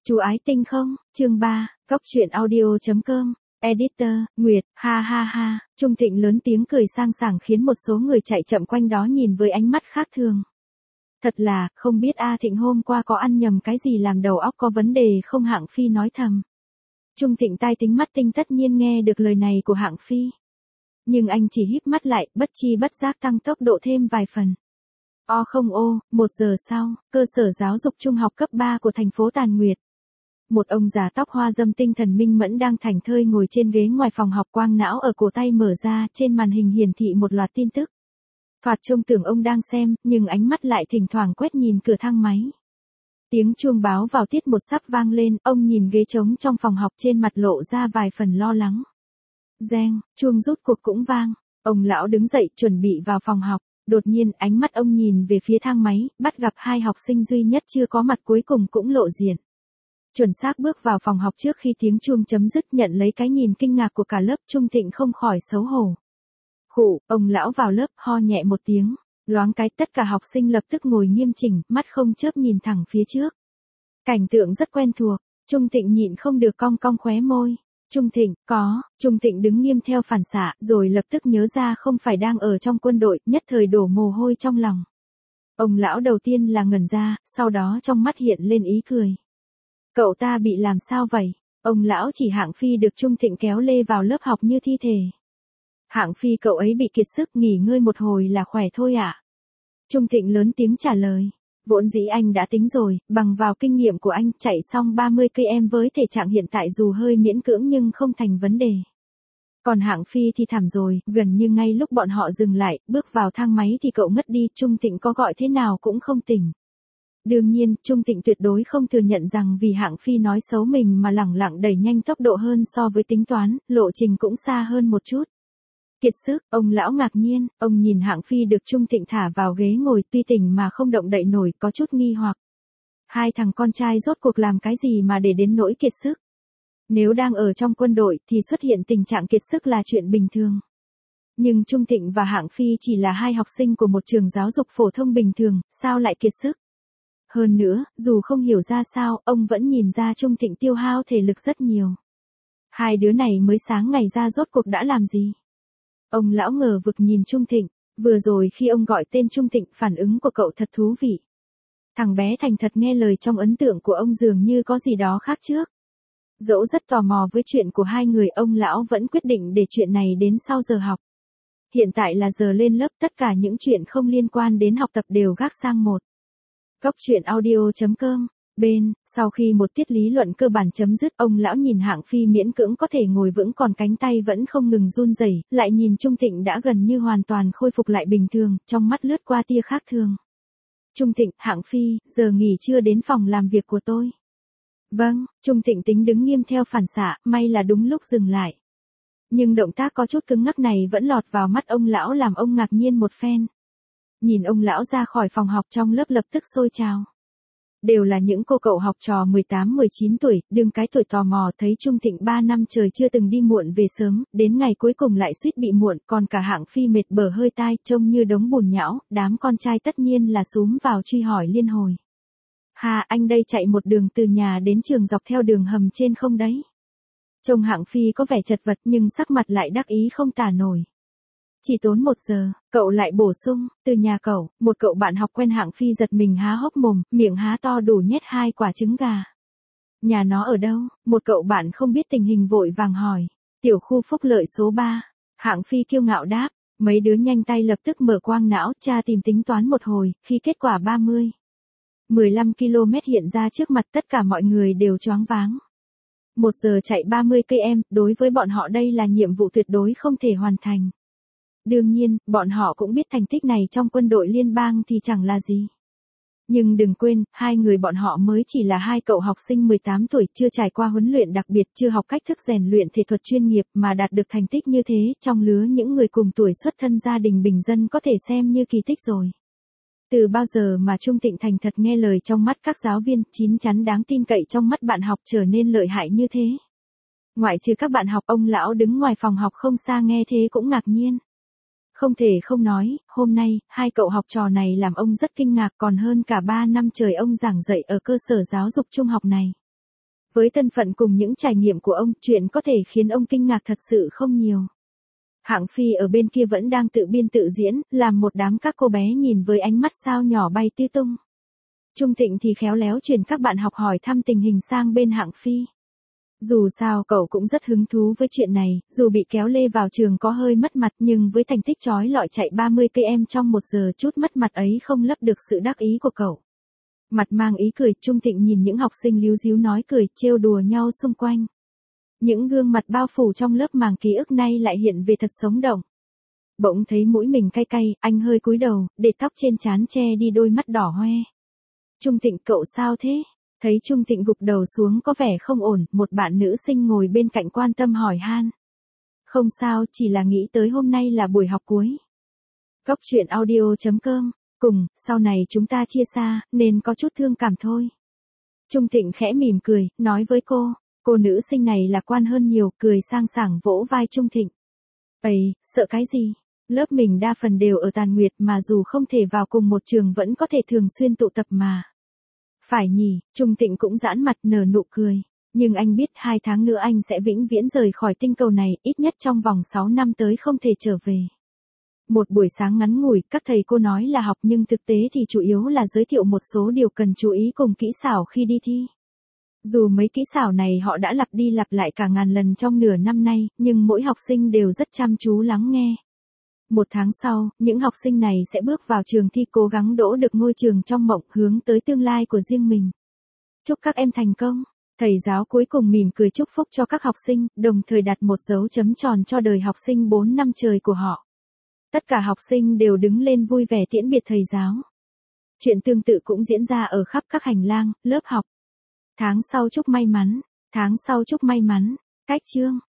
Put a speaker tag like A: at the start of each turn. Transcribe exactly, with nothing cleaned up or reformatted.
A: Chú ái tinh không, chương ba, Cóc truyện audio.com, Editor, Nguyệt, ha ha ha, Trung Thịnh lớn tiếng cười sang sảng khiến một số người chạy chậm quanh đó nhìn với ánh mắt khác thường. Thật là, không biết A Thịnh hôm qua có ăn nhầm cái gì làm đầu óc có vấn đề không, Hạng Phi nói thầm. Trung Thịnh tai tính mắt tinh tất nhiên nghe được lời này của Hạng Phi. Nhưng anh chỉ híp mắt lại, bất chi bất giác tăng tốc độ thêm vài phần. O không ô, một giờ sau, cơ sở giáo dục trung học cấp ba của thành phố Tàn Nguyệt. Một ông già tóc hoa râm tinh thần minh mẫn đang thảnh thơi ngồi trên ghế ngoài phòng học, quang não ở cổ tay mở ra, trên màn hình hiển thị một loạt tin tức. Thoạt trông tưởng ông đang xem, nhưng ánh mắt lại thỉnh thoảng quét nhìn cửa thang máy. Tiếng chuông báo vào tiết một sắp vang lên, ông nhìn ghế trống trong phòng học, trên mặt lộ ra vài phần lo lắng. Reng, chuông rút cuộc cũng vang, ông lão đứng dậy chuẩn bị vào phòng học. Đột nhiên ánh mắt ông nhìn về phía thang máy, bắt gặp hai học sinh duy nhất chưa có mặt cuối cùng cũng lộ diện. Chuẩn xác bước vào phòng học trước khi tiếng chuông chấm dứt, nhận lấy cái nhìn kinh ngạc của cả lớp, Trung Thịnh không khỏi xấu hổ. Khụ, ông lão vào lớp, ho nhẹ một tiếng, loáng cái tất cả học sinh lập tức ngồi nghiêm chỉnh, mắt không chớp nhìn thẳng phía trước. Cảnh tượng rất quen thuộc, Trung Thịnh nhịn không được cong cong khóe môi. Trung Thịnh, có, Trung Thịnh đứng nghiêm theo phản xạ, rồi lập tức nhớ ra không phải đang ở trong quân đội, nhất thời đổ mồ hôi trong lòng. Ông lão đầu tiên là ngẩn ra, sau đó trong mắt hiện lên ý cười. Cậu ta bị làm sao vậy? Ông lão chỉ Hạng Phi được Trung Thịnh kéo lê vào lớp học như thi thể. Hạng Phi, cậu ấy bị kiệt sức, nghỉ ngơi một hồi là khỏe thôi ạ. À? Trung Thịnh lớn tiếng trả lời. Vốn dĩ anh đã tính rồi, bằng vào kinh nghiệm của anh, chạy xong ba mươi cây em với thể trạng hiện tại dù hơi miễn cưỡng nhưng không thành vấn đề. Còn Hạng Phi thì thảm rồi, gần như ngay lúc bọn họ dừng lại, bước vào thang máy thì cậu ngất đi, Trung Thịnh có gọi thế nào cũng không tỉnh. Đương nhiên, Trung Thịnh tuyệt đối không thừa nhận rằng vì Hạng Phi nói xấu mình mà lẳng lặng đẩy nhanh tốc độ hơn so với tính toán, lộ trình cũng xa hơn một chút. Kiệt sức, ông lão ngạc nhiên, ông nhìn Hạng Phi được Trung Thịnh thả vào ghế ngồi, tuy tỉnh mà không động đậy nổi, có chút nghi hoặc. Hai thằng con trai rốt cuộc làm cái gì mà để đến nỗi kiệt sức? Nếu đang ở trong quân đội thì xuất hiện tình trạng kiệt sức là chuyện bình thường. Nhưng Trung Thịnh và Hạng Phi chỉ là hai học sinh của một trường giáo dục phổ thông bình thường, sao lại kiệt sức? Hơn nữa, dù không hiểu ra sao, ông vẫn nhìn ra Trung Thịnh tiêu hao thể lực rất nhiều. Hai đứa này mới sáng ngày ra rốt cuộc đã làm gì? Ông lão ngờ vực nhìn Trung Thịnh, vừa rồi khi ông gọi tên Trung Thịnh, phản ứng của cậu thật thú vị. Thằng bé thành thật nghe lời, trong ấn tượng của ông dường như có gì đó khác trước. Dẫu rất tò mò với chuyện của hai người, ông lão vẫn quyết định để chuyện này đến sau giờ học. Hiện tại là giờ lên lớp, tất cả những chuyện không liên quan đến học tập đều gác sang một. Cóc truyện audio.com. Bên, sau khi một tiết lý luận cơ bản chấm dứt, ông lão nhìn Hạng Phi miễn cưỡng có thể ngồi vững, còn cánh tay vẫn không ngừng run rẩy, lại nhìn Trung Thịnh đã gần như hoàn toàn khôi phục lại bình thường, trong mắt lướt qua tia khác thường. Trung Thịnh, Hạng Phi, giờ nghỉ trưa đến phòng làm việc của tôi. Vâng, Trung Thịnh tính đứng nghiêm theo phản xạ, may là đúng lúc dừng lại. Nhưng động tác có chút cứng ngắc này vẫn lọt vào mắt ông lão, làm ông ngạc nhiên một phen. Nhìn ông lão ra khỏi phòng học, trong lớp lập tức sôi trào. Đều là những cô cậu học trò mười tám mười chín tuổi, đương cái tuổi tò mò, thấy Trung Thịnh ba năm trời chưa từng đi muộn về sớm, đến ngày cuối cùng lại suýt bị muộn, còn cả Hạng Phi mệt bở hơi tai, trông như đống bùn nhão, đám con trai tất nhiên là xúm vào truy hỏi liên hồi. Hà, anh đây chạy một đường từ nhà đến trường dọc theo đường hầm trên không đấy? Trông Hạng Phi có vẻ chật vật nhưng sắc mặt lại đắc ý không tả nổi. Chỉ tốn một giờ, cậu lại bổ sung, từ nhà cậu, một cậu bạn học quen. Hạng Phi giật mình há hốc mồm, miệng há to đủ nhét hai quả trứng gà. Nhà nó ở đâu? Một cậu bạn không biết tình hình vội vàng hỏi. Tiểu khu Phúc Lợi số ba. Hạng Phi kiêu ngạo đáp, mấy đứa nhanh tay lập tức mở quang não, tra tìm tính toán một hồi, khi kết quả ba mươi, mười lăm ki lô mét hiện ra trước mặt, tất cả mọi người đều choáng váng. Một giờ chạy ba mươi cây em, đối với bọn họ đây là nhiệm vụ tuyệt đối không thể hoàn thành. Đương nhiên, bọn họ cũng biết thành tích này trong quân đội liên bang thì chẳng là gì. Nhưng đừng quên, hai người bọn họ mới chỉ là hai cậu học sinh mười tám tuổi, chưa trải qua huấn luyện đặc biệt, chưa học cách thức rèn luyện thể thuật chuyên nghiệp mà đạt được thành tích như thế, trong lứa những người cùng tuổi xuất thân gia đình bình dân có thể xem như kỳ tích rồi. Từ bao giờ mà Trung Thịnh thành thật nghe lời trong mắt các giáo viên, chín chắn đáng tin cậy trong mắt bạn học trở nên lợi hại như thế? Ngoại trừ các bạn học, ông lão đứng ngoài phòng học không xa nghe thế cũng ngạc nhiên. Không thể không nói, hôm nay, hai cậu học trò này làm ông rất kinh ngạc, còn hơn cả ba năm trời ông giảng dạy ở cơ sở giáo dục trung học này. Với thân phận cùng những trải nghiệm của ông, chuyện có thể khiến ông kinh ngạc thật sự không nhiều. Hạng Phi ở bên kia vẫn đang tự biên tự diễn, làm một đám các cô bé nhìn với ánh mắt sao nhỏ bay tứ tung. Trung Thịnh thì khéo léo chuyển các bạn học hỏi thăm tình hình sang bên Hạng Phi. Dù sao cậu cũng rất hứng thú với chuyện này, dù bị kéo lê vào trường có hơi mất mặt nhưng với thành tích chói lọi chạy ba mươi ki lô mét trong một giờ chút mất mặt ấy không lấp được sự đắc ý của cậu. Mặt mang ý cười, Trung Thịnh nhìn những học sinh líu ríu nói cười, trêu đùa nhau xung quanh. Những gương mặt bao phủ trong lớp màng ký ức nay lại hiện về thật sống động. Bỗng thấy mũi mình cay cay, anh hơi cúi đầu, để tóc trên trán che đi đôi mắt đỏ hoe. Trung Thịnh, cậu sao thế? Thấy Trung Thịnh gục đầu xuống có vẻ không ổn, một bạn nữ sinh ngồi bên cạnh quan tâm hỏi han. Không sao, chỉ là nghĩ tới hôm nay là buổi học cuối. Góc truyện audio chấm com, cùng, sau này chúng ta chia xa, nên có chút thương cảm thôi. Trung Thịnh khẽ mỉm cười, nói với cô, cô nữ sinh này lạc quan hơn nhiều, cười sang sảng vỗ vai Trung Thịnh. Ây, sợ cái gì? Lớp mình đa phần đều ở Tàn Nguyệt mà dù không thể vào cùng một trường vẫn có thể thường xuyên tụ tập mà. Phải nhỉ, Trung Thịnh cũng giãn mặt nở nụ cười. Nhưng anh biết hai tháng nữa anh sẽ vĩnh viễn rời khỏi tinh cầu này, ít nhất trong vòng sáu năm tới không thể trở về. Một buổi sáng ngắn ngủi, các thầy cô nói là học nhưng thực tế thì chủ yếu là giới thiệu một số điều cần chú ý cùng kỹ xảo khi đi thi. Dù mấy kỹ xảo này họ đã lặp đi lặp lại cả ngàn lần trong nửa năm nay, nhưng mỗi học sinh đều rất chăm chú lắng nghe. Một tháng sau, những học sinh này sẽ bước vào trường thi cố gắng đỗ được ngôi trường trong mộng hướng tới tương lai của riêng mình. Chúc các em thành công. Thầy giáo cuối cùng mỉm cười chúc phúc cho các học sinh, đồng thời đặt một dấu chấm tròn cho đời học sinh bốn năm trời của họ. Tất cả học sinh đều đứng lên vui vẻ tiễn biệt thầy giáo. Chuyện tương tự cũng diễn ra ở khắp các hành lang, lớp học. Tháng sau chúc may mắn, tháng sau chúc may mắn, cách chương.